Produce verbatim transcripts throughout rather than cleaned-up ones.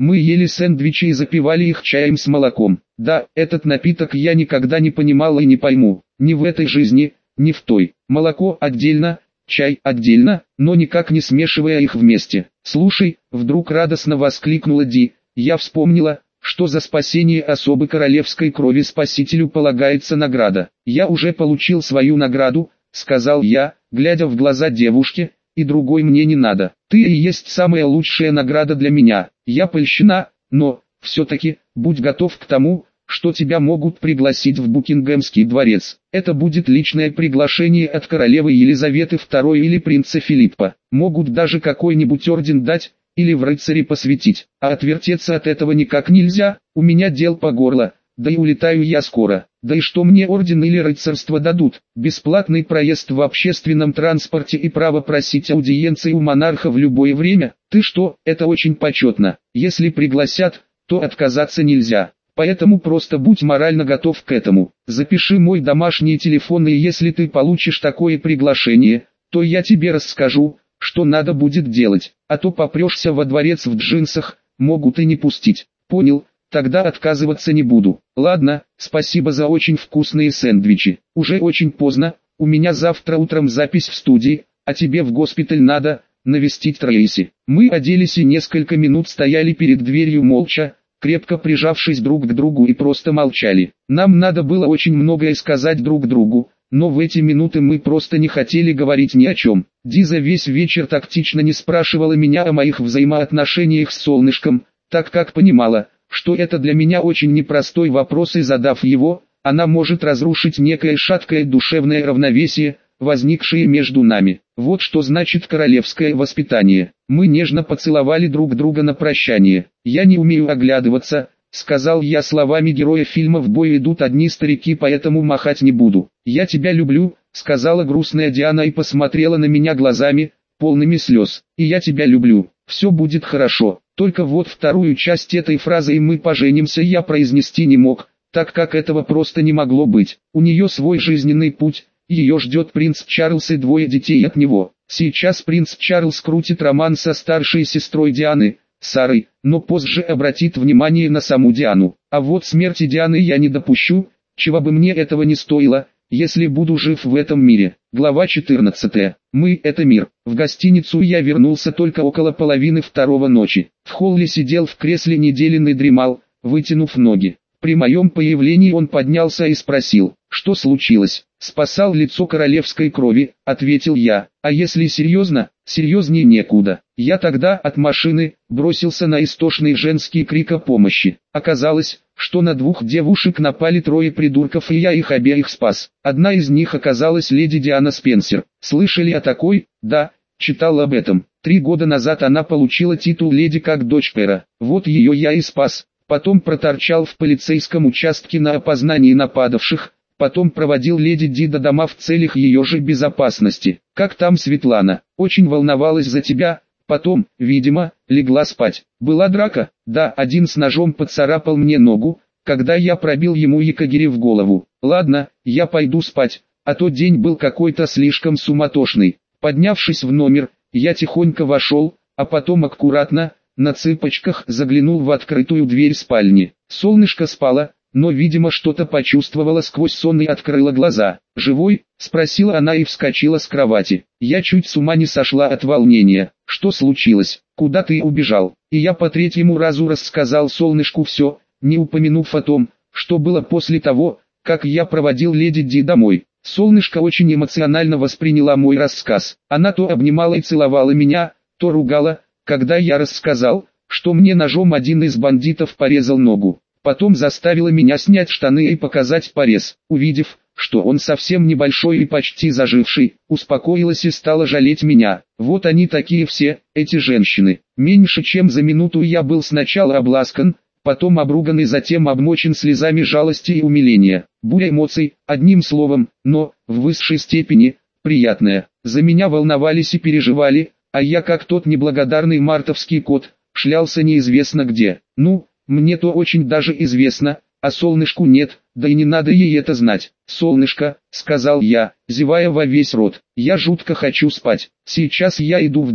Мы ели сэндвичи и запивали их чаем с молоком. Да, этот напиток я никогда не понимал и не пойму. Ни в этой жизни, ни в той. Молоко отдельно, чай отдельно, но никак не смешивая их вместе. «Слушай», — вдруг радостно воскликнула Ди, — «я вспомнила, что за спасение особы королевской крови спасителю полагается награда». «Я уже получил свою награду», — сказал я, глядя в глаза девушке, — «и другой мне не надо. Ты и есть самая лучшая награда для меня. Я польщена, но, все-таки, будь готов к тому, что тебя могут пригласить в Букингемский дворец. Это будет личное приглашение от королевы Елизаветы второй или принца Филиппа. Могут даже какой-нибудь орден дать, или в рыцари посвятить. А отвертеться от этого никак нельзя, у меня дел по горло, да и улетаю я скоро. Да и что мне орден или рыцарство дадут? Бесплатный проезд в общественном транспорте и право просить аудиенции у монарха в любое время? Ты что, это очень почетно. Если пригласят, то отказаться нельзя. Поэтому просто будь морально готов к этому. Запиши мой домашний телефон, и если ты получишь такое приглашение, то я тебе расскажу, что надо будет делать. А то попрешься во дворец в джинсах, могут и не пустить. Понял? Тогда отказываться не буду. Ладно, спасибо за очень вкусные сэндвичи. Уже очень поздно, у меня завтра утром запись в студии, а тебе в госпиталь надо навестить Трейси. Мы оделись и несколько минут стояли перед дверью молча, крепко прижавшись друг к другу, и просто молчали. Нам надо было очень многое сказать друг другу, но в эти минуты мы просто не хотели говорить ни о чем. Диза весь вечер тактично не спрашивала меня о моих взаимоотношениях с Солнышком, так как понимала, что это для меня очень непростой вопрос, и задав его, она может разрушить некое шаткое душевное равновесие, возникшее между нами. Вот что значит королевское воспитание. Мы нежно поцеловали друг друга на прощание. «Я не умею оглядываться», — сказал я словами героя фильма «В бой идут одни старики, поэтому махать не буду». «Я тебя люблю», — сказала грустная Диана и посмотрела на меня глазами, полными слез. «И я тебя люблю. Все будет хорошо». Только вот вторую часть этой фразы «и мы поженимся» я произнести не мог, так как этого просто не могло быть. У нее свой жизненный путь. Ее ждет принц Чарльз и двое детей от него. Сейчас принц Чарльз крутит роман со старшей сестрой Дианы, Сарой, но позже обратит внимание на саму Диану. А вот смерти Дианы я не допущу, чего бы мне этого не стоило, если буду жив в этом мире. Глава четырнадцатая. Мы – это мир. В гостиницу я вернулся только около половины второго ночи. В холле сидел в кресле Неделин и дремал, вытянув ноги. При моем появлении он поднялся и спросил, что случилось. «Спасал лицо королевской крови», — ответил я. «А если серьезно, серьезнее некуда». Я тогда от машины бросился на истошный женский крик о помощи. Оказалось, что на двух девушек напали трое придурков, и я их обеих спас. Одна из них оказалась леди Диана Спенсер. Слышали о такой? Да, читал об этом. Три года назад она получила титул леди как дочь Пэра. Вот ее я и спас. Потом проторчал в полицейском участке на опознании нападавших, потом проводил леди Ди до дома в целях ее же безопасности. Как там Светлана? Очень волновалась за тебя, потом, видимо, легла спать. Была драка? Да, один с ножом поцарапал мне ногу, когда я пробил ему якогири в голову. Ладно, я пойду спать, а то день был какой-то слишком суматошный. Поднявшись в номер, я тихонько вошел, а потом аккуратно, на цыпочках заглянул в открытую дверь спальни. Солнышко спало, но, видимо, что-то почувствовала сквозь сон и открыла глаза. «Живой?» — спросила она и вскочила с кровати. Я чуть с ума не сошла от волнения. «Что случилось? Куда ты убежал?» И я по третьему разу рассказал Солнышку все, не упомянув о том, что было после того, как я проводил леди Ди домой. Солнышко очень эмоционально восприняла мой рассказ. Она то обнимала и целовала меня, то ругала, когда я рассказал, что мне ножом один из бандитов порезал ногу. Потом заставила меня снять штаны и показать порез. Увидев, что он совсем небольшой и почти заживший, успокоилась и стала жалеть меня. Вот они такие все, эти женщины. Меньше чем за минуту я был сначала обласкан, потом обруган и затем обмочен слезами жалости и умиления. Буря эмоций, одним словом, но, в высшей степени, приятная. За меня волновались и переживали, а я, как тот неблагодарный мартовский кот, шлялся неизвестно где. Ну, мне-то очень даже известно, а Солнышку нет, да и не надо ей это знать. «Солнышко», — сказал я, зевая во весь рот, — «я жутко хочу спать. Сейчас я иду в душ,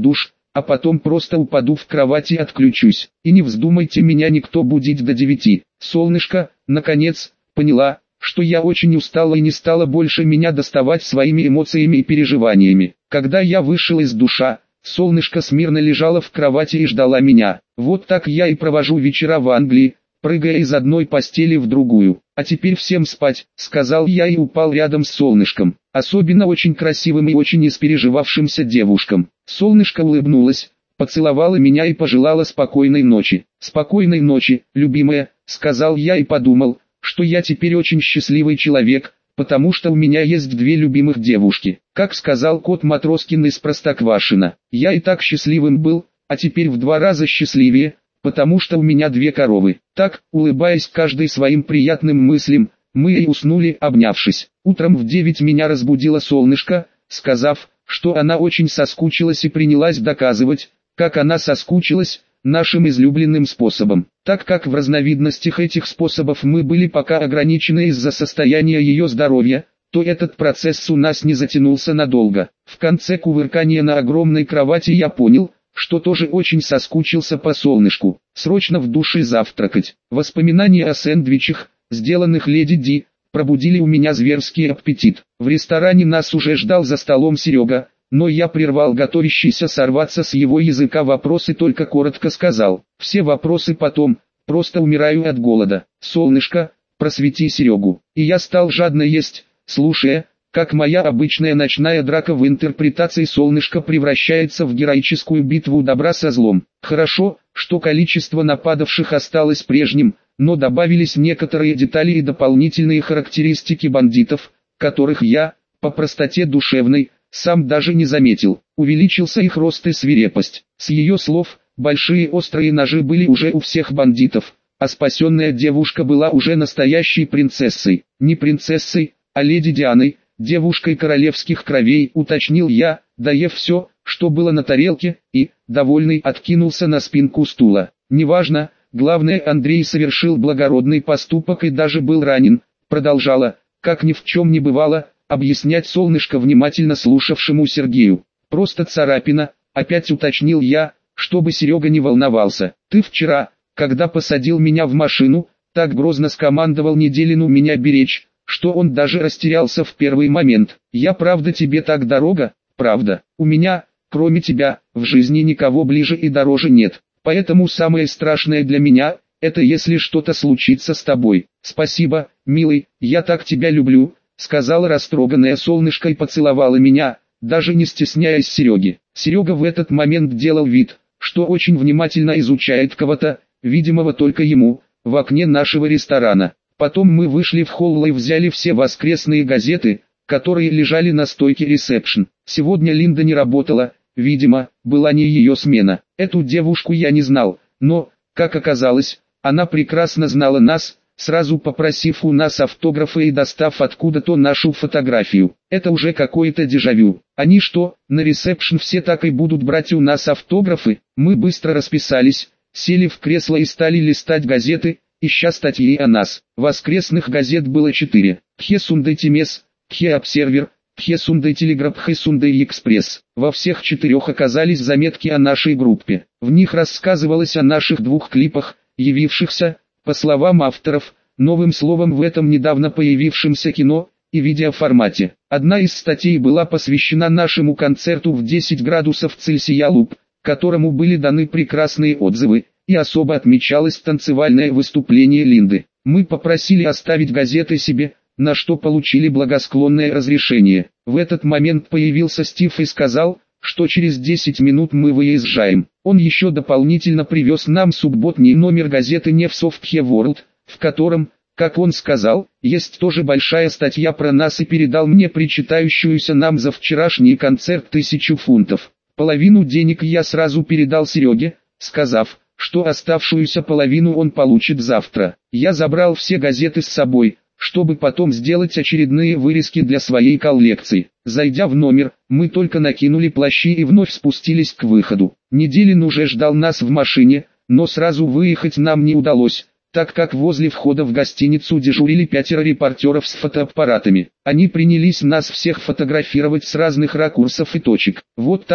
а потом просто упаду в кровать и отключусь. И не вздумайте меня никто будить до девяти. Солнышко, наконец, поняла, что я очень устала и не стала больше меня доставать своими эмоциями и переживаниями. Когда я вышел из душа, солнышко смирно лежало в кровати и ждала меня. Вот так я и провожу вечера в Англии, прыгая из одной постели в другую. А теперь всем спать, сказал я и упал рядом с солнышком. Особенно очень красивым и очень испереживавшимся девушкам. Солнышко улыбнулось, поцеловала меня и пожелала спокойной ночи. Спокойной ночи, любимая, сказал я и подумал, что я теперь очень счастливый человек, потому что у меня есть две любимых девушки. Как сказал кот Матроскин из Простоквашино, я и так счастливым был, а теперь в два раза счастливее, потому что у меня две коровы. Так, улыбаясь каждой своим приятным мыслям, мы и уснули, обнявшись. Утром в девять меня разбудило солнышко, сказав, что она очень соскучилась и принялась доказывать, как она соскучилась, нашим излюбленным способом. Так как в разновидностях этих способов мы были пока ограничены из-за состояния ее здоровья, то этот процесс у нас не затянулся надолго. В конце кувыркания на огромной кровати я понял, что тоже очень соскучился по солнышку. Срочно в душе завтракать. Воспоминания о сэндвичах, сделанных леди Ди, пробудили у меня зверский аппетит. В ресторане нас уже ждал за столом Серега, но я прервал готовящийся сорваться с его языка вопрос и только коротко сказал: все вопросы потом, просто умираю от голода. Солнышко, просвети Серегу. И я стал жадно есть, слушая, как моя обычная ночная драка в интерпретации солнышка превращается в героическую битву добра со злом. Хорошо, что количество нападавших осталось прежним, но добавились некоторые детали и дополнительные характеристики бандитов, которых я, по простоте душевной, сам даже не заметил. Увеличился их рост и свирепость. С ее слов, большие острые ножи были уже у всех бандитов, а спасенная девушка была уже настоящей принцессой. Не принцессой, а леди Дианой, девушкой королевских кровей, уточнил я, доев все, что было на тарелке, и, довольный, откинулся на спинку стула. Неважно, главное, Андрей совершил благородный поступок и даже был ранен, продолжала, как ни в чем не бывало, объяснять солнышко внимательно слушавшему Сергею. Просто царапина, опять уточнил я, чтобы Серега не волновался. Ты вчера, когда посадил меня в машину, так грозно скомандовал Неделину меня беречь, что он даже растерялся в первый момент. Я правда тебе так дорога? Правда. У меня, кроме тебя, в жизни никого ближе и дороже нет. Поэтому самое страшное для меня, это если что-то случится с тобой. Спасибо, милый, я так тебя люблю, сказала растроганное солнышко и поцеловала меня, даже не стесняясь Сереги. Серега в этот момент делал вид, что очень внимательно изучает кого-то, видимого только ему, в окне нашего ресторана. Потом мы вышли в холл и взяли все воскресные газеты, которые лежали на стойке ресепшн. Сегодня Линда не работала, видимо, была не ее смена. Эту девушку я не знал, но, как оказалось, она прекрасно знала нас, сразу попросив у нас автографы и достав откуда-то нашу фотографию. Это уже какое-то дежавю. Они что, на ресепшн все так и будут брать у нас автографы? Мы быстро расписались, сели в кресло и стали листать газеты, ища статьи о нас. Воскресных газет было четыре. Тхе Сундай Тимес, Тхе Обсервер, Тхе Сундай Телеграф, Тхе Сундай Экспресс. Во всех четырех оказались заметки о нашей группе. В них рассказывалось о наших двух клипах, явившихся, по словам авторов, новым словом в этом недавно появившемся кино и видеоформате. Одна из статей была посвящена нашему концерту в десять градусов Цельсия Луп, которому были даны прекрасные отзывы, и особо отмечалось танцевальное выступление Линды. Мы попросили оставить газеты себе, на что получили благосклонное разрешение. В этот момент появился Стив и сказал, что через десять минут мы выезжаем. Он еще дополнительно привез нам субботний номер газеты News of the World, в котором, как он сказал, есть тоже большая статья про нас и передал мне причитающуюся нам за вчерашний концерт тысячу фунтов. Половину денег я сразу передал Сереге, сказав, что оставшуюся половину он получит завтра. Я забрал все газеты с собой, чтобы потом сделать очередные вырезки для своей коллекции. Зайдя в номер, мы только накинули плащи и вновь спустились к выходу. Неделин уже ждал нас в машине, но сразу выехать нам не удалось, так как возле входа в гостиницу дежурили пятеро репортеров с фотоаппаратами. Они принялись нас всех фотографировать с разных ракурсов и точек. Вот так,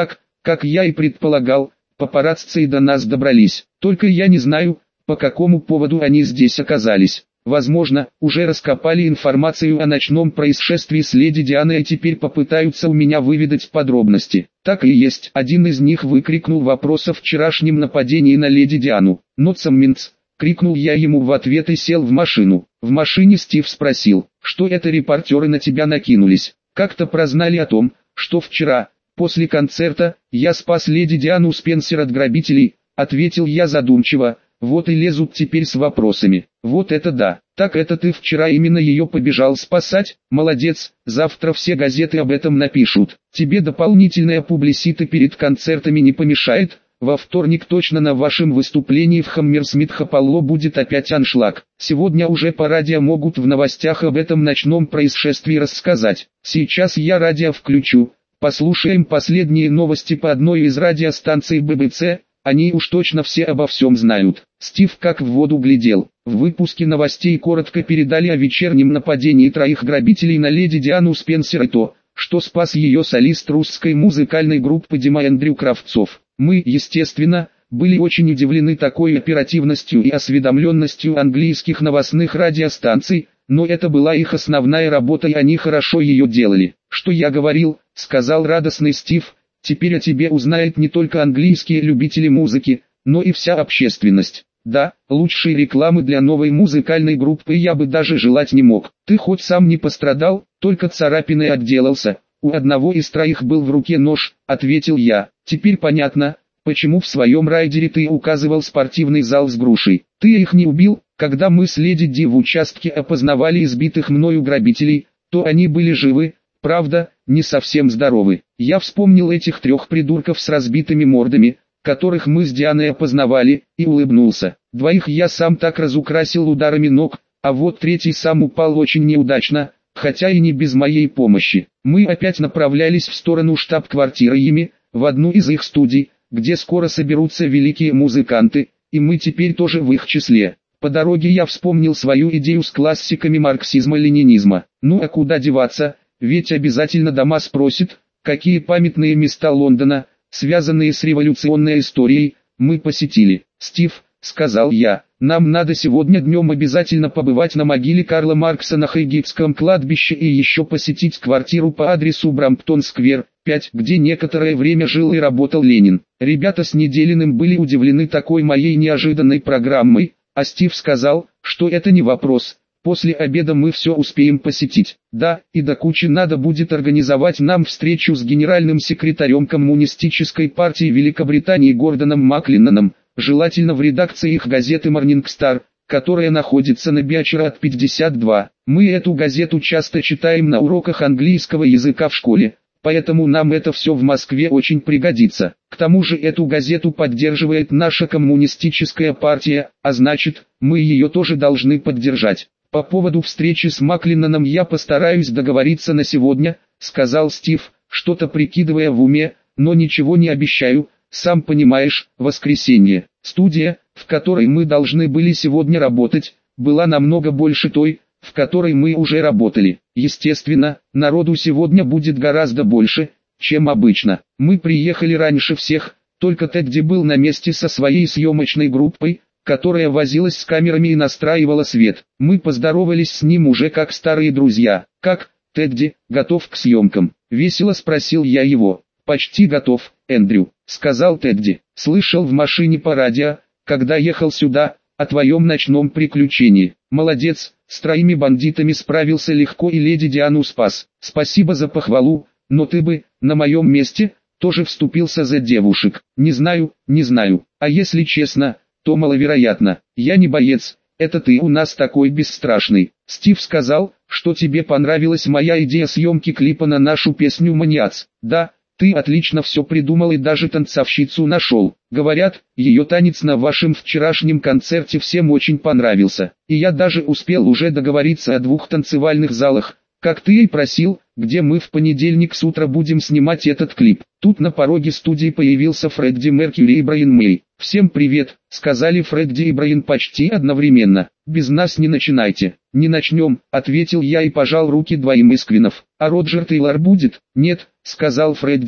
Как я и предполагал, папарацци и до нас добрались. Только я не знаю, по какому поводу они здесь оказались. Возможно, уже раскопали информацию о ночном происшествии с леди Дианой и теперь попытаются у меня выведать подробности. Так и есть. Один из них выкрикнул вопрос о вчерашнем нападении на леди Диану. «Нотсамминц!» — крикнул я ему в ответ и сел в машину. В машине Стив спросил, что это репортеры на тебя накинулись. Как-то прознали о том, что вчера, после концерта, я спас леди Диану Спенсер от грабителей, ответил я задумчиво. Вот и лезут теперь с вопросами. Вот это да. Так это ты вчера именно ее побежал спасать? Молодец, завтра все газеты об этом напишут. Тебе дополнительная публисита перед концертами не помешает? Во вторник точно на вашем выступлении в Хаммерсмит-Хапалло будет опять аншлаг. Сегодня уже по радио могут в новостях об этом ночном происшествии рассказать. Сейчас я радио включу. Послушаем последние новости по одной из радиостанций бэ бэ цэ. Они уж точно все обо всем знают. Стив как в воду глядел. В выпуске новостей коротко передали о вечернем нападении троих грабителей на леди Диану Спенсер и то, что спас ее солист русской музыкальной группы Дима Эндрю Кравцов. Мы, естественно, были очень удивлены такой оперативностью и осведомленностью английских новостных радиостанций, но это была их основная работа и они хорошо ее делали. «Что я говорил», — сказал радостный Стив. Теперь о тебе узнают не только английские любители музыки, но и вся общественность. Да, лучшей рекламы для новой музыкальной группы я бы даже желать не мог. Ты хоть сам не пострадал, только царапиной отделался. У одного из троих был в руке нож, ответил я. Теперь понятно, почему в своем райдере ты указывал спортивный зал с грушей. Ты их не убил, когда мы с леди Ди в участке опознавали избитых мною грабителей, то они были живы. Правда, не совсем здоровы. Я вспомнил этих трех придурков с разбитыми мордами, которых мы с Дианой опознавали, и улыбнулся. Двоих я сам так разукрасил ударами ног, а вот третий сам упал очень неудачно, хотя и не без моей помощи. Мы опять направлялись в сторону штаб-квартиры Ими, в одну из их студий, где скоро соберутся великие музыканты, и мы теперь тоже в их числе. По дороге я вспомнил свою идею с классиками марксизма-ленинизма. Ну а куда деваться? Ведь обязательно дома спросит, какие памятные места Лондона, связанные с революционной историей, мы посетили. «Стив», — сказал я, — «нам надо сегодня днем обязательно побывать на могиле Карла Маркса на Хайгейтском кладбище и еще посетить квартиру по адресу Брамптон-сквер, пять, где некоторое время жил и работал Ленин». Ребята с Неделиным были удивлены такой моей неожиданной программой, а Стив сказал, что это не вопрос. После обеда мы все успеем посетить. Да, и до кучи надо будет организовать нам встречу с генеральным секретарем Коммунистической партии Великобритании Гордоном Маклиноном, желательно в редакции их газеты Morning Star, которая находится на Биачерат пятьдесят два. Мы эту газету часто читаем на уроках английского языка в школе, поэтому нам это все в Москве очень пригодится. К тому же эту газету поддерживает наша коммунистическая партия, а значит, мы ее тоже должны поддержать. «По поводу встречи с Маклиноном я постараюсь договориться на сегодня», — сказал Стив, что-то прикидывая в уме, «но ничего не обещаю, сам понимаешь, воскресенье». Студия, в которой мы должны были сегодня работать, была намного больше той, в которой мы уже работали. Естественно, народу сегодня будет гораздо больше, чем обычно. Мы приехали раньше всех, только Тедди был на месте со своей съемочной группой, которая возилась с камерами и настраивала свет. Мы поздоровались с ним уже как старые друзья. «Как, Тедди, готов к съемкам?» — весело спросил я его. «Почти готов, Эндрю», — сказал Тедди. «Слышал в машине по радио, когда ехал сюда, о твоем ночном приключении. Молодец, с троими бандитами справился легко и леди Диану спас. Спасибо за похвалу, но ты бы, на моем месте, тоже вступился за девушек». «Не знаю, не знаю, а если честно, то маловероятно. Я не боец, это ты у нас такой бесстрашный. Стив сказал, что тебе понравилась моя идея съемки клипа на нашу песню «Маниац». Да, ты отлично все придумал и даже танцовщицу нашел. Говорят, ее танец на вашем вчерашнем концерте всем очень понравился. И я даже успел уже договориться о двух танцевальных залах, как ты и просил, где мы в понедельник с утра будем снимать этот клип. Тут на пороге студии появился Фредди Меркьюри и Брайан Мэй. «Всем привет», — сказали Фредди и Брайан почти одновременно. «Без нас не начинайте». «Не начнем», — ответил я и пожал руки двоим из Квинов. «А Роджер Тейлор будет?» «Нет», — сказал Фредди,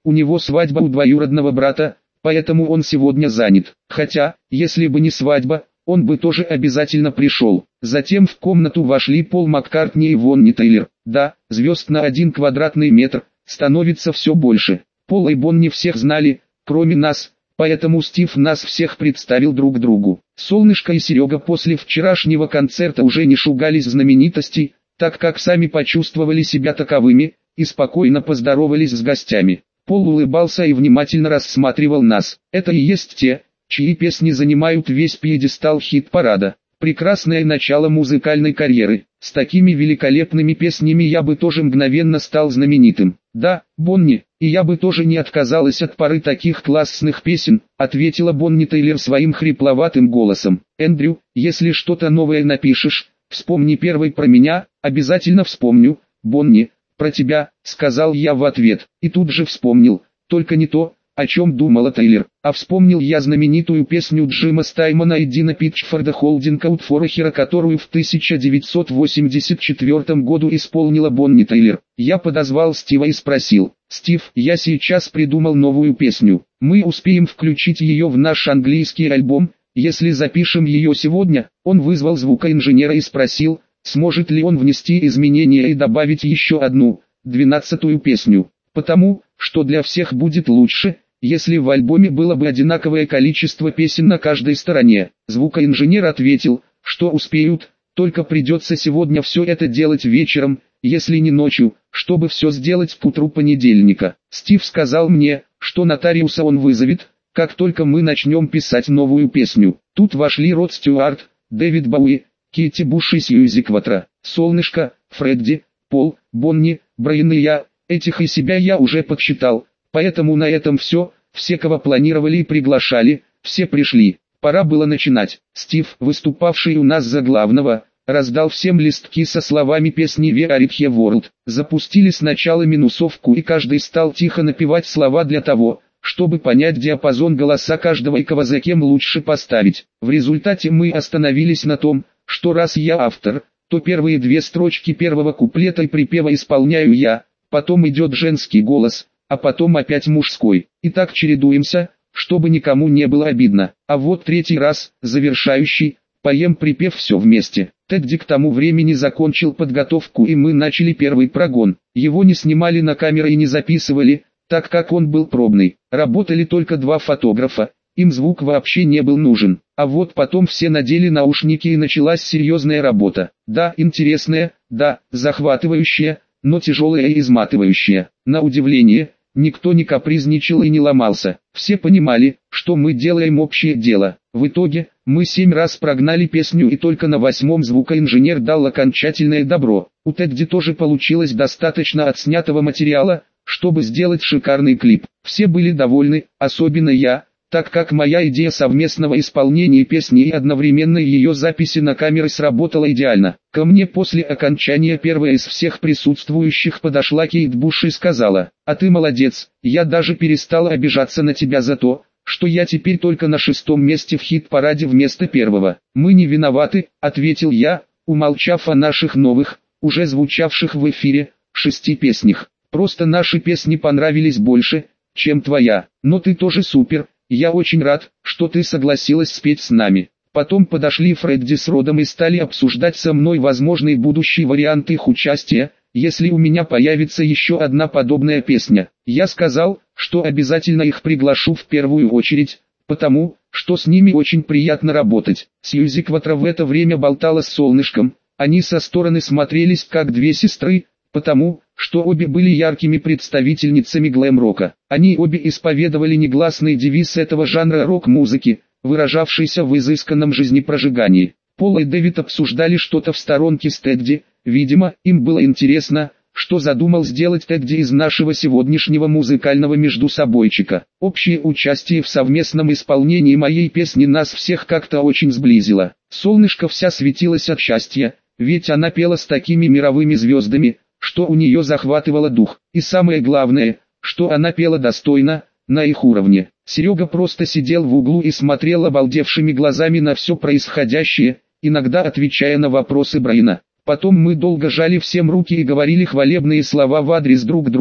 у него свадьба у двоюродного брата, поэтому он сегодня занят. Хотя, если бы не свадьба, он бы тоже обязательно пришел. Затем в комнату вошли Пол Маккартни и Бонни Тейлор. Да, звезд на один квадратный метр становится все больше. Пол и Бонни всех знали, кроме нас, поэтому Стив нас всех представил друг другу. Солнышко и Серега после вчерашнего концерта уже не шугались знаменитостей, так как сами почувствовали себя таковыми, и спокойно поздоровались с гостями. Пол улыбался и внимательно рассматривал нас. Это и есть те, чьи песни занимают весь пьедестал хит-парада. Прекрасное начало музыкальной карьеры. С такими великолепными песнями я бы тоже мгновенно стал знаменитым. Да, Бонни, и я бы тоже не отказалась от пары таких классных песен, ответила Бонни Тейлор своим хрипловатым голосом. Эндрю, если что-то новое напишешь, вспомни первой про меня. Обязательно вспомню, Бонни, про тебя, сказал я в ответ, и тут же вспомнил, только не то, о чем думала Тейлор, а вспомнил я знаменитую песню Джима Стаймана и Дина Питчфорда «Holding Out for a Hero», которую в тысяча девятьсот восемьдесят четвёртом году исполнила Бонни Тейлор. Я подозвал Стива и спросил: «Стив, я сейчас придумал новую песню, мы успеем включить ее в наш английский альбом, если запишем ее сегодня?» Он вызвал звукоинженера и спросил, сможет ли он внести изменения и добавить еще одну, двенадцатую песню, потому что для всех будет лучше, если в альбоме было бы одинаковое количество песен на каждой стороне. Звукоинженер ответил, что успеют, только придется сегодня все это делать вечером, если не ночью, чтобы все сделать к утру понедельника. Стив сказал мне, что нотариуса он вызовет, как только мы начнем писать новую песню. Тут вошли Род Стюарт, Дэвид Боуи, Китти Буш и Сьюзи Кватро, Солнышко, Фредди, Пол, Бонни, Брайан и я. Этих и себя я уже подсчитал, поэтому на этом все, все кого планировали и приглашали, все пришли. Пора было начинать. Стив, выступавший у нас за главного, раздал всем листки со словами песни «We are here world». Запустили сначала минусовку и каждый стал тихо напевать слова для того, чтобы понять диапазон голоса каждого и кого за кем лучше поставить. В результате мы остановились на том, что раз я автор, то первые две строчки первого куплета и припева исполняю я, потом идет женский голос, а потом опять мужской. И так чередуемся, чтобы никому не было обидно. А вот третий раз, завершающий, поем припев все вместе. Тедди к тому времени закончил подготовку и мы начали первый прогон. Его не снимали на камеры и не записывали, так как он был пробный. Работали только два фотографа, им звук вообще не был нужен. А вот потом все надели наушники и началась серьезная работа. Да, интересная, да, захватывающая, но тяжелая и изматывающая. На удивление, никто не капризничал и не ломался. Все понимали, что мы делаем общее дело. В итоге, мы семь раз прогнали песню и только на восьмом звукоинженер дал окончательное добро. У Тедди тоже получилось достаточно отснятого материала, чтобы сделать шикарный клип. Все были довольны, особенно я, так как моя идея совместного исполнения песни и одновременной ее записи на камеры сработала идеально. Ко мне после окончания первая из всех присутствующих подошла Кейт Буш и сказала: «А ты молодец, я даже перестала обижаться на тебя за то, что я теперь только на шестом месте в хит-параде вместо первого». «Мы не виноваты», — ответил я, умолчав о наших новых, уже звучавших в эфире, шести песнях. «Просто наши песни понравились больше, чем твоя, но ты тоже супер. Я очень рад, что ты согласилась спеть с нами». Потом подошли Фредди с Родом и стали обсуждать со мной возможный будущий вариант их участия, если у меня появится еще одна подобная песня. Я сказал, что обязательно их приглашу в первую очередь, потому, что с ними очень приятно работать. Сьюзи Кватро в это время болтала с Солнышком, они со стороны смотрелись как две сестры, потому, что обе были яркими представительницами глэм-рока. Они обе исповедовали негласный девиз этого жанра рок-музыки, выражавшийся в изысканном жизнепрожигании. Пол и Дэвид обсуждали что-то в сторонке с Тедди, видимо, им было интересно, что задумал сделать Тедди из нашего сегодняшнего музыкального междусобойчика. Общее участие в совместном исполнении моей песни нас всех как-то очень сблизило. Солнышко вся светилась от счастья, ведь она пела с такими мировыми звездами, что у нее захватывало дух. И самое главное, что она пела достойно, на их уровне. Серега просто сидел в углу и смотрел обалдевшими глазами на все происходящее, иногда отвечая на вопросы Брайана. Потом мы долго жали всем руки и говорили хвалебные слова в адрес друг друга,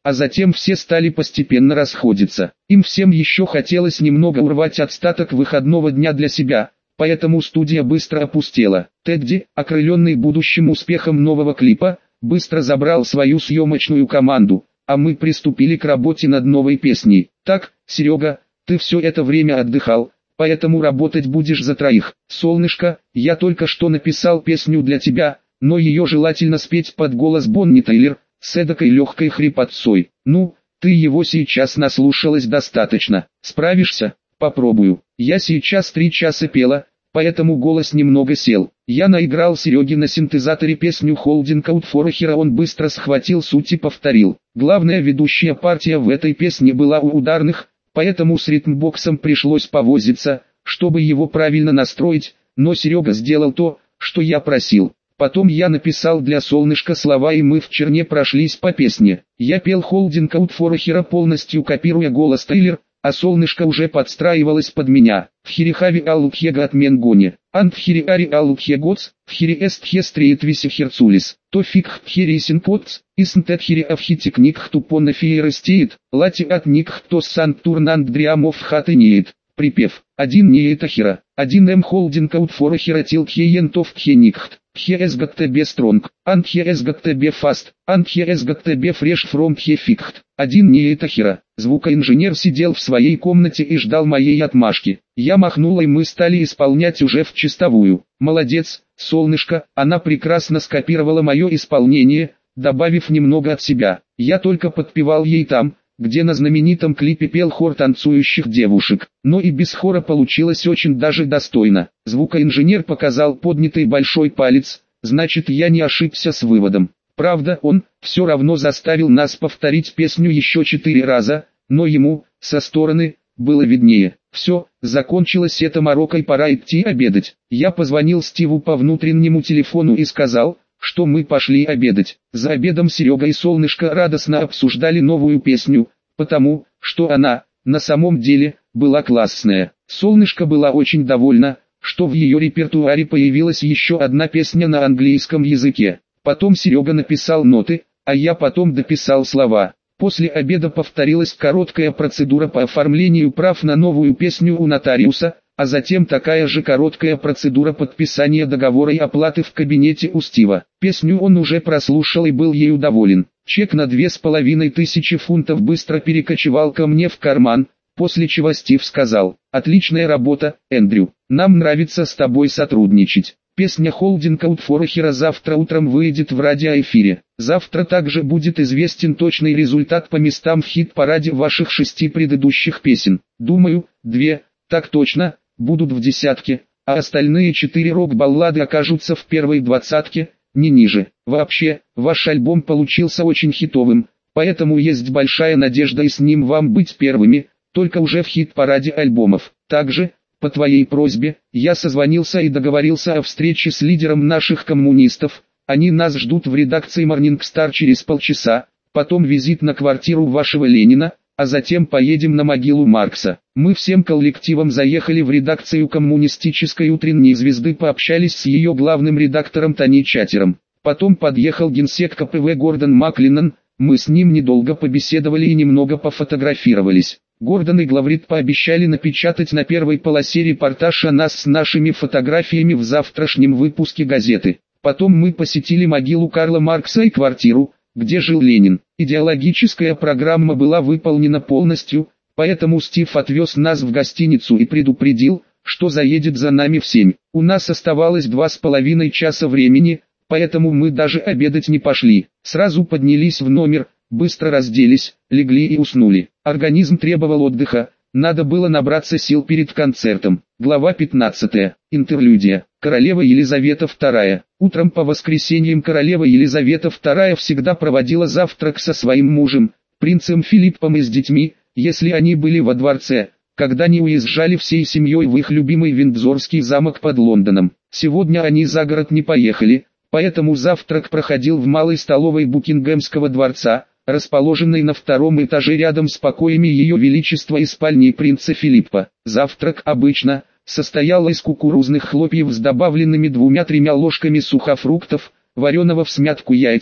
а затем все стали постепенно расходиться. Им всем еще хотелось немного урвать остаток выходного дня для себя, поэтому студия быстро опустела. Тедди, окрыленный будущим успехом нового клипа, быстро забрал свою съемочную команду, а мы приступили к работе над новой песней. Так, Серега, ты все это время отдыхал, поэтому работать будешь за троих. Солнышко, я только что написал песню для тебя, но ее желательно спеть под голос Бонни Тейлор, с эдакой легкой хрипотцой. Ну, ты его сейчас наслушалась достаточно. Справишься? Попробую. Я сейчас три часа пела, поэтому голос немного сел. Я наиграл Сереге на синтезаторе песню Holding Out for a Hero, он быстро схватил суть и повторил. Главная ведущая партия в этой песне была у ударных, поэтому с ритмбоксом пришлось повозиться, чтобы его правильно настроить, но Серега сделал то, что я просил. Потом я написал для солнышка слова и мы в черне прошлись по песне. Я пел Holding Out for a Hero, полностью копируя голос Тейлор, а солнышко уже подстраивалось под меня. В Хирихави Аллукхега от Менгоне, Ант Хириари Аллукхегоц, в Хириэст Хестриет Виси Херцулис, Тофик Херисин Потц, Иснтет Хири Авхитик Ник Тупонна Фиерестеет, Лати от Ник Тос Сантурнанд Дриамов Хатынеет. Припев. Один не это хера. Один м Holding Out for a Hero till Хеентов Хеникхт. He has got to be strong, and he has got to be fast, and he has got to be fresh from he ficht. Один не это хера. Звукоинженер сидел в своей комнате и ждал моей отмашки. Я махнул и мы стали исполнять уже в чистовую. Молодец, солнышко, она прекрасно скопировала мое исполнение, добавив немного от себя. Я только подпевал ей там, где на знаменитом клипе пел хор танцующих девушек. Но и без хора получилось очень даже достойно. Звукоинженер показал поднятый большой палец, значит я не ошибся с выводом. Правда, он все равно заставил нас повторить песню еще четыре раза, но ему, со стороны, было виднее. Все, закончилось это Марокко и пора идти обедать. Я позвонил Стиву по внутреннему телефону и сказал, что мы пошли обедать. За обедом Серега и Солнышко радостно обсуждали новую песню, потому, что она, на самом деле, была классная. Солнышко была очень довольна, что в ее репертуаре появилась еще одна песня на английском языке. Потом Серега написал ноты, а я потом дописал слова. После обеда повторилась короткая процедура по оформлению прав на новую песню у нотариуса, а затем такая же короткая процедура подписания договора и оплаты в кабинете у Стива. Песню он уже прослушал и был ею доволен. Чек на две с половиной тысячи фунтов быстро перекочевал ко мне в карман, после чего Стив сказал: «Отличная работа, Эндрю, нам нравится с тобой сотрудничать». Песня Holding Out for a Hero завтра утром выйдет в радиоэфире. Завтра также будет известен точный результат по местам в хит-параде ваших шести предыдущих песен. Думаю, две, так точно, будут в десятке, а остальные четыре рок-баллады окажутся в первой двадцатке, не ниже. Вообще, ваш альбом получился очень хитовым, поэтому есть большая надежда и с ним вам быть первыми, только уже в хит-параде альбомов. Также, по твоей просьбе, я созвонился и договорился о встрече с лидером наших коммунистов. Они нас ждут в редакции Morning Star через полчаса, потом визит на квартиру вашего Ленина, а затем поедем на могилу Маркса. Мы всем коллективом заехали в редакцию коммунистической утренней звезды, пообщались с ее главным редактором Тони Чатером. Потом подъехал генсек ка пэ вэ Гордон Маклинан, мы с ним недолго побеседовали и немного пофотографировались. Гордон и Главрит пообещали напечатать на первой полосе репортаж о нас с нашими фотографиями в завтрашнем выпуске газеты. Потом мы посетили могилу Карла Маркса и квартиру, где жил Ленин. Идеологическая программа была выполнена полностью, поэтому Стив отвез нас в гостиницу и предупредил, что заедет за нами в семь. У нас оставалось два с половиной часа времени, поэтому мы даже обедать не пошли. Сразу поднялись в номер, быстро разделись, легли и уснули. Организм требовал отдыха, надо было набраться сил перед концертом. Глава пятнадцатая. Интерлюдия. Королева Елизавета вторая. Утром по воскресеньям королева Елизавета вторая всегда проводила завтрак со своим мужем, принцем Филиппом и с детьми, если они были во дворце, когда не уезжали всей семьей в их любимый Виндзорский замок под Лондоном. Сегодня они за город не поехали, поэтому завтрак проходил в малой столовой Букингемского дворца, расположенной на втором этаже рядом с покоями Ее Величества и спальней принца Филиппа. Завтрак обычно состоял из кукурузных хлопьев с добавленными двумя-тремя ложками сухофруктов, вареного всмятку яйца,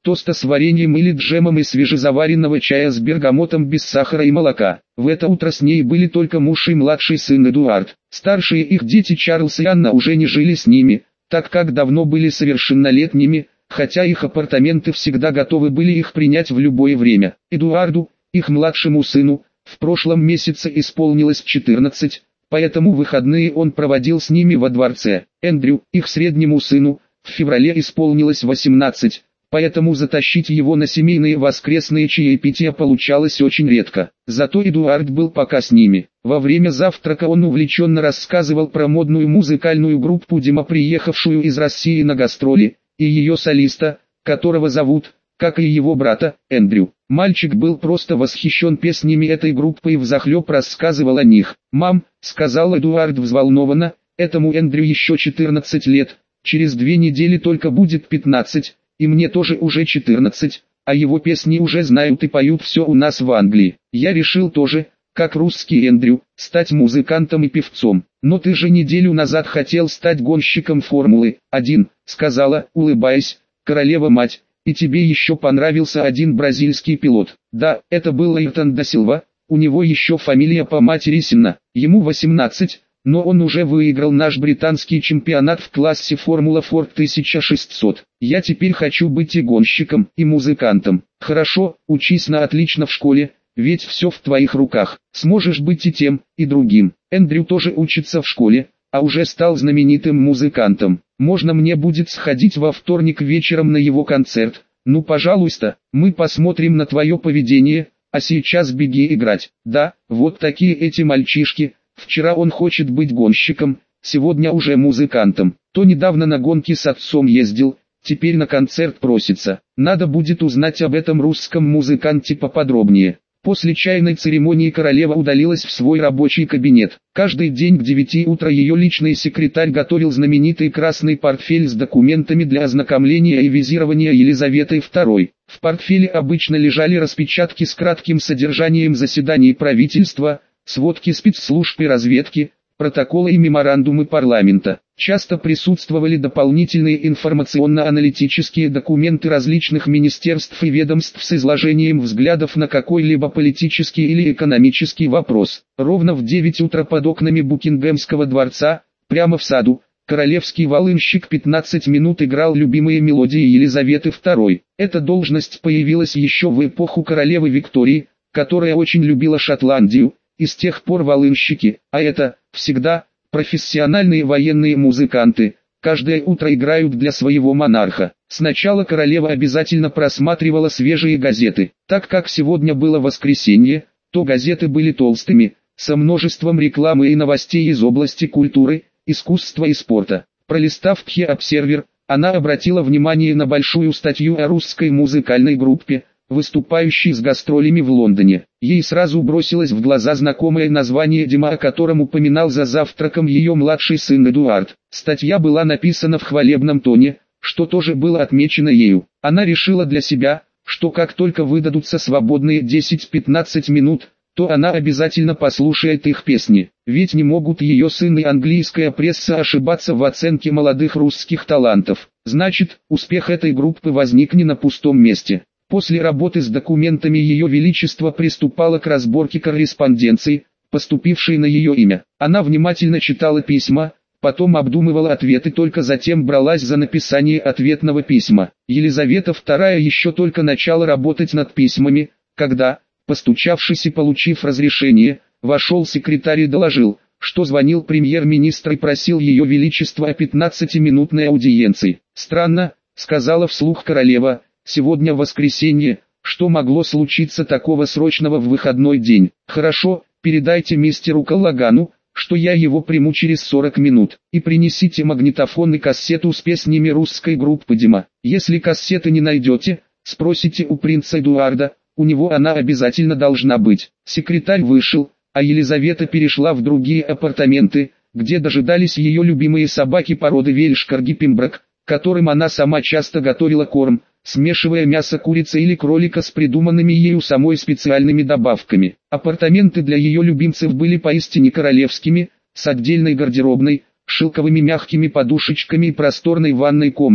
тоста с вареньем или джемом и свежезаваренного чая с бергамотом без сахара и молока. В это утро с ней были только муж и младший сын Эдуард. Старшие их дети Чарльз и Анна уже не жили с ними, так как давно были совершеннолетними, хотя их апартаменты всегда готовы были их принять в любое время. Эдуарду, их младшему сыну, в прошлом месяце исполнилось четырнадцать, поэтому выходные он проводил с ними во дворце. Эндрю, их среднему сыну, в феврале исполнилось восемнадцать, поэтому затащить его на семейные воскресные чаепития получалось очень редко. Зато Эдуард был пока с ними. Во время завтрака он увлеченно рассказывал про модную музыкальную группу Дима, приехавшую из России на гастроли, и ее солиста, которого зовут, как и его брата, Эндрю. Мальчик был просто восхищен песнями этой группы и взахлеб рассказывал о них. «Мам», — сказал Эдуард взволнованно, — «этому Эндрю еще четырнадцать лет, через две недели только будет пятнадцать, и мне тоже уже четырнадцать, а его песни уже знают и поют все у нас в Англии. Я решил тоже, как русский Эндрю, стать музыкантом и певцом. Но ты же неделю назад хотел стать гонщиком Формулы один, сказала, улыбаясь, королева-мать, и тебе еще понравился один бразильский пилот. Да, это был Эйртон да Силва, у него еще фамилия по матери Сенна, ему восемнадцать, но он уже выиграл наш британский чемпионат в классе Формула Форд тысяча шестьсот. Я теперь хочу быть и гонщиком, и музыкантом. Хорошо, учись на отлично в школе, ведь все в твоих руках. Сможешь быть и тем, и другим. Эндрю тоже учится в школе, а уже стал знаменитым музыкантом. Можно мне будет сходить во вторник вечером на его концерт? Ну пожалуйста, мы посмотрим на твое поведение, а сейчас беги играть. Да, вот такие эти мальчишки. Вчера он хочет быть гонщиком, сегодня уже музыкантом. То недавно на гонки с отцом ездил, теперь на концерт просится. Надо будет узнать об этом русском музыканте поподробнее. После чайной церемонии королева удалилась в свой рабочий кабинет. Каждый день к девяти утра ее личный секретарь готовил знаменитый красный портфель с документами для ознакомления и визирования Елизаветой второй. В портфеле обычно лежали распечатки с кратким содержанием заседаний правительства, сводки спецслужб и разведки, протоколы и меморандумы парламента. Часто присутствовали дополнительные информационно-аналитические документы различных министерств и ведомств с изложением взглядов на какой-либо политический или экономический вопрос. Ровно в девять утра под окнами Букингемского дворца, прямо в саду, королевский волынщик пятнадцать минут играл любимые мелодии Елизаветы второй. Эта должность появилась еще в эпоху королевы Виктории, которая очень любила Шотландию, и с тех пор волынщики, а это, всегда, профессиональные военные музыканты, каждое утро играют для своего монарха. Сначала королева обязательно просматривала свежие газеты. Так как сегодня было воскресенье, то газеты были толстыми, со множеством рекламы и новостей из области культуры, искусства и спорта. Пролистав Пхе-обсервер, она обратила внимание на большую статью о русской музыкальной группе, выступающий с гастролями в Лондоне. Ей сразу бросилось в глаза знакомое название Дима, о котором упоминал за завтраком ее младший сын Эдуард. Статья была написана в хвалебном тоне, что тоже было отмечено ею. Она решила для себя, что как только выдадутся свободные десять-пятнадцать минут, то она обязательно послушает их песни. Ведь не могут ее сын и английская пресса ошибаться в оценке молодых русских талантов. Значит, успех этой группы возник не на пустом месте. После работы с документами Ее Величество приступало к разборке корреспонденции, поступившей на ее имя. Она внимательно читала письма, потом обдумывала ответы, только затем бралась за написание ответного письма. Елизавета вторая еще только начала работать над письмами, когда, постучавшись и получив разрешение, вошел секретарь и доложил, что звонил премьер-министр и просил Ее Величество о пятнадцатиминутной аудиенции. «Странно», — сказала вслух королева, — «сегодня воскресенье, что могло случиться такого срочного в выходной день? Хорошо, передайте мистеру Каллагану, что я его приму через сорок минут, и принесите магнитофон и кассету с песнями русской группы Дима. Если кассеты не найдете, спросите у принца Эдуарда, у него она обязательно должна быть». Секретарь вышел, а Елизавета перешла в другие апартаменты, где дожидались ее любимые собаки породы Вельш-Корги Пемброк, которым она сама часто готовила корм, смешивая мясо курицы или кролика с придуманными ею самой специальными добавками. Апартаменты для ее любимцев были поистине королевскими, с отдельной гардеробной, шелковыми мягкими подушечками и просторной ванной комнатой.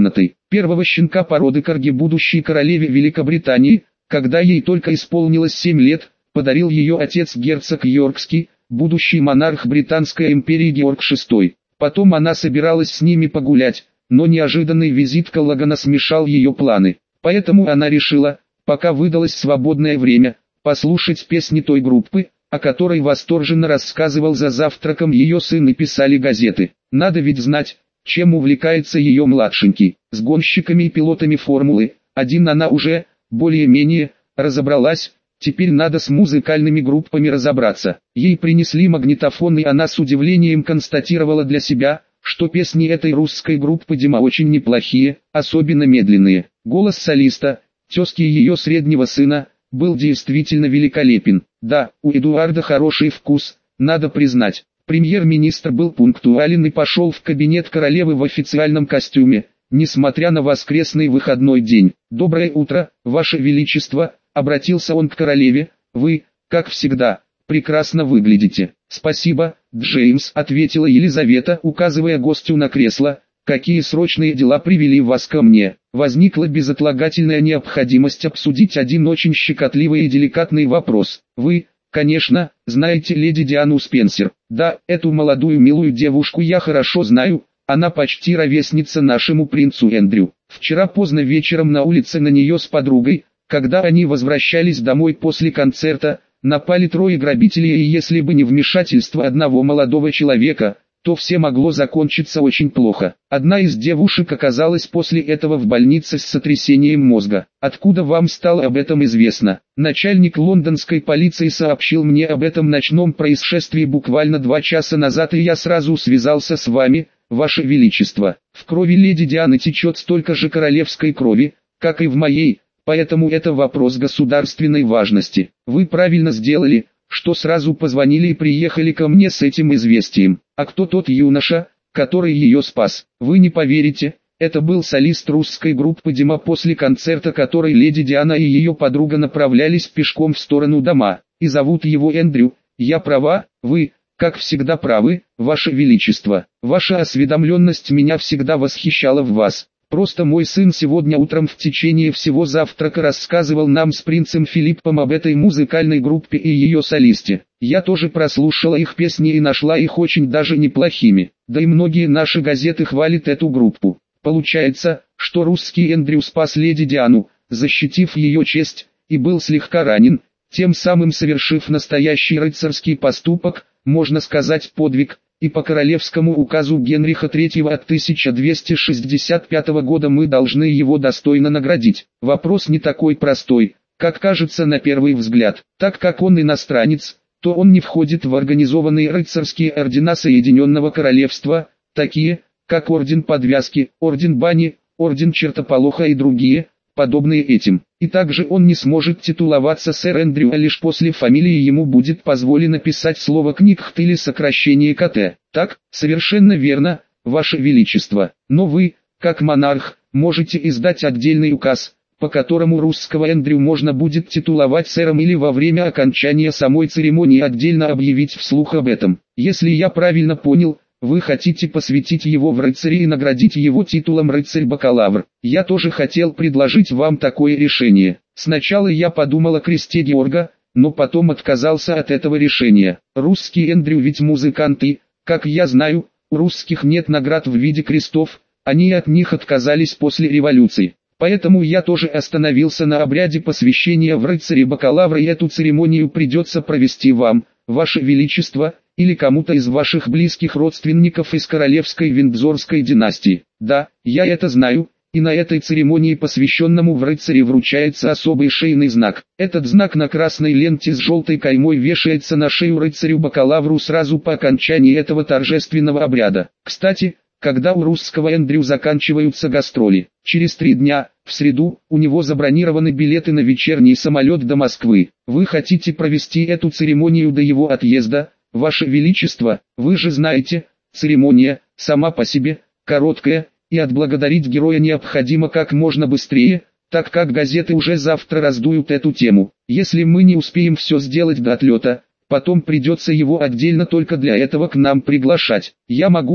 Первого щенка породы корги будущей королеве Великобритании, когда ей только исполнилось семь лет, подарил ее отец герцог Йоркский, будущий монарх Британской империи Георг шестой. Потом она собиралась с ними погулять, но неожиданный визит Каллагана смешал ее планы. Поэтому она решила, пока выдалось свободное время, послушать песни той группы, о которой восторженно рассказывал за завтраком ее сын и писали газеты. Надо ведь знать, чем увлекается ее младшенький. С гонщиками и пилотами Формулы один она уже, более-менее, разобралась, теперь надо с музыкальными группами разобраться. Ей принесли магнитофон, и она с удивлением констатировала для себя, что песни этой русской группы Дима очень неплохие, особенно медленные. Голос солиста, тезки ее среднего сына, был действительно великолепен. Да, у Эдуарда хороший вкус, надо признать. Премьер-министр был пунктуален и пошел в кабинет королевы в официальном костюме, несмотря на воскресный выходной день. «Доброе утро, Ваше Величество», — обратился он к королеве, — «вы, как всегда, прекрасно выглядите». «Спасибо, Джеймс», — ответила Елизавета, указывая гостю на кресло. «Какие срочные дела привели вас ко мне?» Возникла безотлагательная необходимость обсудить один очень щекотливый и деликатный вопрос. «Вы, конечно, знаете леди Диану Спенсер». «Да, эту молодую милую девушку я хорошо знаю, она почти ровесница нашему принцу Эндрю. Вчера поздно вечером на улице на нее с подругой, когда они возвращались домой после концерта, напали трое грабителей, и если бы не вмешательство одного молодого человека, то все могло закончиться очень плохо. Одна из девушек оказалась после этого в больнице с сотрясением мозга. Откуда вам стало об этом известно?» «Начальник лондонской полиции сообщил мне об этом ночном происшествии буквально два часа назад, и я сразу связался с вами, Ваше Величество. В крови леди Дианы течет столько же королевской крови, как и в моей, поэтому это вопрос государственной важности. Вы правильно сделали, что сразу позвонили и приехали ко мне с этим известием. А кто тот юноша, который ее спас? Вы не поверите, это был солист русской группы Дима, после концерта которой леди Диана и ее подруга направлялись пешком в сторону дома, и зовут его Эндрю. Я права?» «Вы, как всегда, правы, Ваше Величество. Ваша осведомленность меня всегда восхищала в вас. Просто мой сын сегодня утром в течение всего завтрака рассказывал нам с принцем Филиппом об этой музыкальной группе и ее солисте. Я тоже прослушала их песни и нашла их очень даже неплохими. Да и многие наши газеты хвалят эту группу. Получается, что русский Эндрю спас леди Диану, защитив ее честь, и был слегка ранен, тем самым совершив настоящий рыцарский поступок, можно сказать подвиг, и по королевскому указу Генриха третьего от тысяча двести шестьдесят пятого года мы должны его достойно наградить. Вопрос не такой простой, как кажется на первый взгляд. Так как он иностранец, то он не входит в организованные рыцарские ордена Соединенного Королевства, такие, как Орден Подвязки, Орден Бани, Орден Чертополоха и другие, подобные этим. И также он не сможет титуловаться сэр Эндрю, а лишь после фамилии ему будет позволено писать слово «книгхт» или сокращение ка тэ. Так, совершенно верно, Ваше Величество. Но вы, как монарх, можете издать отдельный указ, по которому русского Эндрю можно будет титуловать сэром, или во время окончания самой церемонии отдельно объявить вслух об этом. Если я правильно понял, вы хотите посвятить его в рыцари и наградить его титулом рыцарь-бакалавр. Я тоже хотел предложить вам такое решение. Сначала я подумал о кресте Георга, но потом отказался от этого решения. Русский Эндрю ведь музыкант, и, как я знаю, у русских нет наград в виде крестов, они от них отказались после революции. Поэтому я тоже остановился на обряде посвящения в рыцари-бакалавра, и эту церемонию придется провести вам, Ваше Величество, или кому-то из ваших близких родственников из королевской Виндзорской династии. Да, я это знаю, и на этой церемонии, посвященному в рыцаре, вручается особый шейный знак. Этот знак на красной ленте с желтой каймой вешается на шею рыцарю-бакалавру сразу по окончании этого торжественного обряда. Кстати, когда у русского Эндрю заканчиваются гастроли? Через три дня, в среду, у него забронированы билеты на вечерний самолет до Москвы. Вы хотите провести эту церемонию до его отъезда? Ваше Величество, вы же знаете, церемония, сама по себе, короткая, и отблагодарить героя необходимо как можно быстрее, так как газеты уже завтра раздуют эту тему. Если мы не успеем все сделать до отлета, потом придется его отдельно только для этого к нам приглашать. Я могу,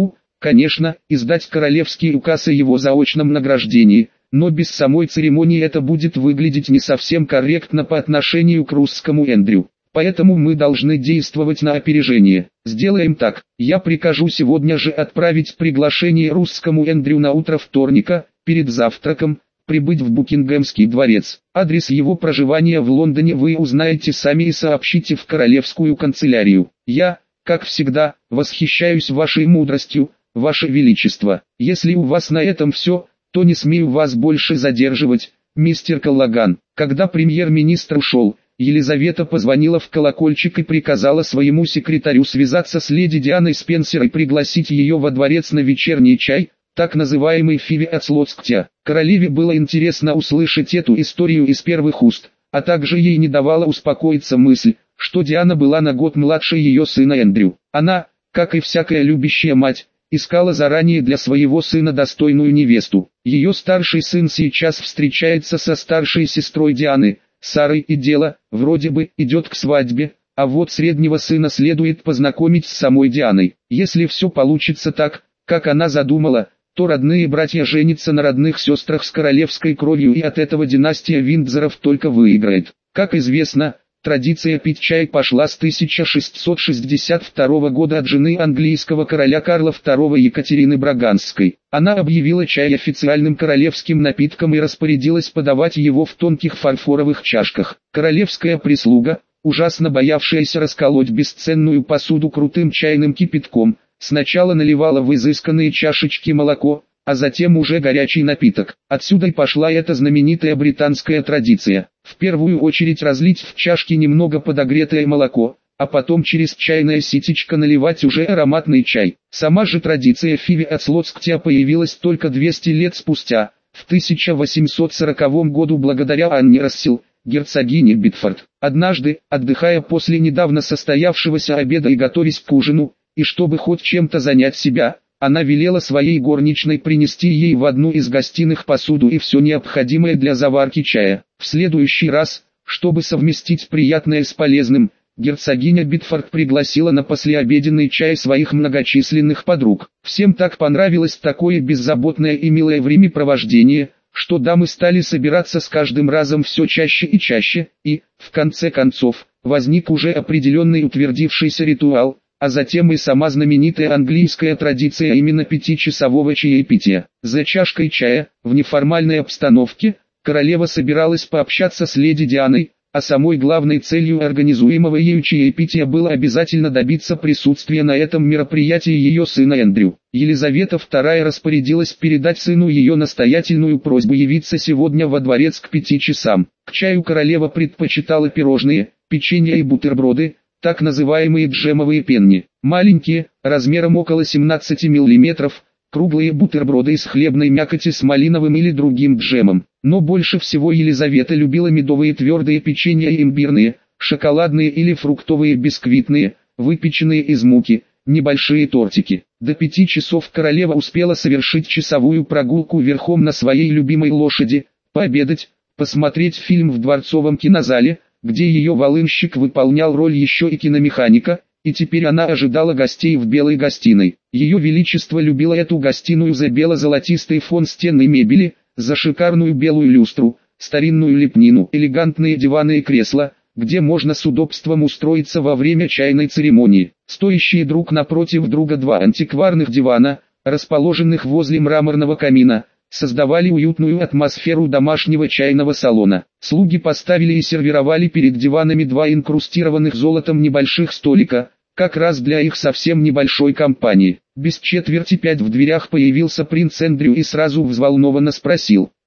конечно, издать королевский указ о его заочном награждении, но без самой церемонии это будет выглядеть не совсем корректно по отношению к русскому Эндрю. Поэтому мы должны действовать на опережение. Сделаем так, я прикажу сегодня же отправить приглашение русскому Эндрю на утро вторника, перед завтраком, прибыть в Букингемский дворец. Адрес его проживания в Лондоне вы узнаете сами и сообщите в королевскую канцелярию. Я, как всегда, восхищаюсь вашей мудростью, ваше величество. Если у вас на этом все, то не смею вас больше задерживать, мистер Каллаган. Когда премьер-министр ушел, Елизавета позвонила в колокольчик и приказала своему секретарю связаться с леди Дианой Спенсер и пригласить ее во дворец на вечерний чай, так называемый фиви от Слотсктя. Королеве было интересно услышать эту историю из первых уст, а также ей не давала успокоиться мысль, что Диана была на год младше ее сына Эндрю. Она, как и всякая любящая мать, искала заранее для своего сына достойную невесту. Ее старший сын сейчас встречается со старшей сестрой Дианы, Сарой, и дело, вроде бы, идет к свадьбе, а вот среднего сына следует познакомить с самой Дианой. Если все получится так, как она задумала, то родные братья женятся на родных сестрах с королевской кровью, и от этого династия Виндзоров только выиграет. Как известно, традиция пить чай пошла с тысяча шестьсот шестьдесят второго года от жены английского короля Карла второго Екатерины Браганской. Она объявила чай официальным королевским напитком и распорядилась подавать его в тонких фарфоровых чашках. Королевская прислуга, ужасно боявшаяся расколоть бесценную посуду крутым чайным кипятком, сначала наливала в изысканные чашечки молоко, а затем уже горячий напиток. Отсюда и пошла эта знаменитая британская традиция. В первую очередь разлить в чашки немного подогретое молоко, а потом через чайное ситечко наливать уже ароматный чай. Сама же традиция фиви от Слотсктя появилась только двести лет спустя, в тысяча восемьсот сороковом году благодаря Анне Рассел, герцогине Битфорд. Однажды, отдыхая после недавно состоявшегося обеда и готовясь к ужину, и чтобы хоть чем-то занять себя, она велела своей горничной принести ей в одну из гостиных посуду и все необходимое для заварки чая. В следующий раз, чтобы совместить приятное с полезным, герцогиня Битфорд пригласила на послеобеденный чай своих многочисленных подруг. Всем так понравилось такое беззаботное и милое времяпровождение, что дамы стали собираться с каждым разом все чаще и чаще, и, в конце концов, возник уже определенный утвердившийся ритуал, а затем и сама знаменитая английская традиция именно пятичасового чаепития. За чашкой чая, в неформальной обстановке, королева собиралась пообщаться с леди Дианой, а самой главной целью организуемого ею чаепития было обязательно добиться присутствия на этом мероприятии ее сына Эндрю. Елизавета вторая распорядилась передать сыну ее настоятельную просьбу явиться сегодня во дворец к пяти часам. К чаю королева предпочитала пирожные, печенье и бутерброды, так называемые джемовые пенни. Маленькие, размером около семнадцати миллиметров, круглые бутерброды из хлебной мякоти с малиновым или другим джемом. Но больше всего Елизавета любила медовые твердые печенья и имбирные, шоколадные или фруктовые бисквитные, выпеченные из муки, небольшие тортики. До пяти часов королева успела совершить часовую прогулку верхом на своей любимой лошади, пообедать, посмотреть фильм в дворцовом кинозале, где ее волынщик выполнял роль еще и киномеханика, и теперь она ожидала гостей в белой гостиной. Ее величество любило эту гостиную за бело-золотистый фон стенной мебели, за шикарную белую люстру, старинную лепнину, элегантные диваны и кресла, где можно с удобством устроиться во время чайной церемонии. Стоящие друг напротив друга два антикварных дивана, расположенных возле мраморного камина, создавали уютную атмосферу домашнего чайного салона. Слуги поставили и сервировали перед диванами два инкрустированных золотом небольших столика, как раз для их совсем небольшой компании. Без четверти пять в дверях появился принц Эндрю и сразу взволнованно спросил: